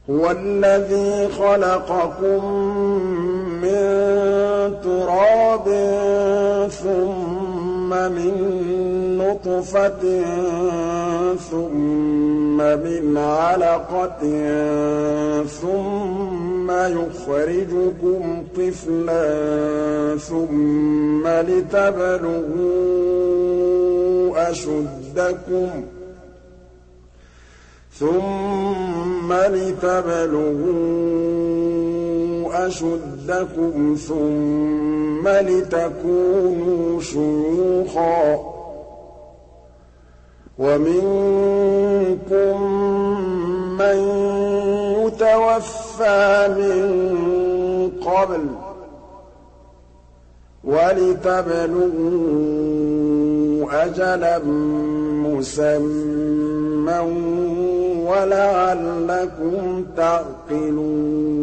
هُوَ الَّذِي خَلَقَكُم مِّن تُرَابٍ ثُمَّ مِن نُّطْفَةٍ ثُمَّ مِنْ عَلَقَةٍ ثُمَّ يُخْرِجُكُمْ طِفْلًا ثُمَّ لِتَبْلُغُوا أَشُدَّكُمْ ثُمَّ لِتَكُونُوا شُيُوخًا ۚ وَمِنكُم مَّن يُتَوَفَّىٰ مِن قَبْلُ ۖ وَلِتَبْلُغُوا أَجَلًا مُّسَمًّى وَلَعَلَّكُمْ تَعْقِلُونَ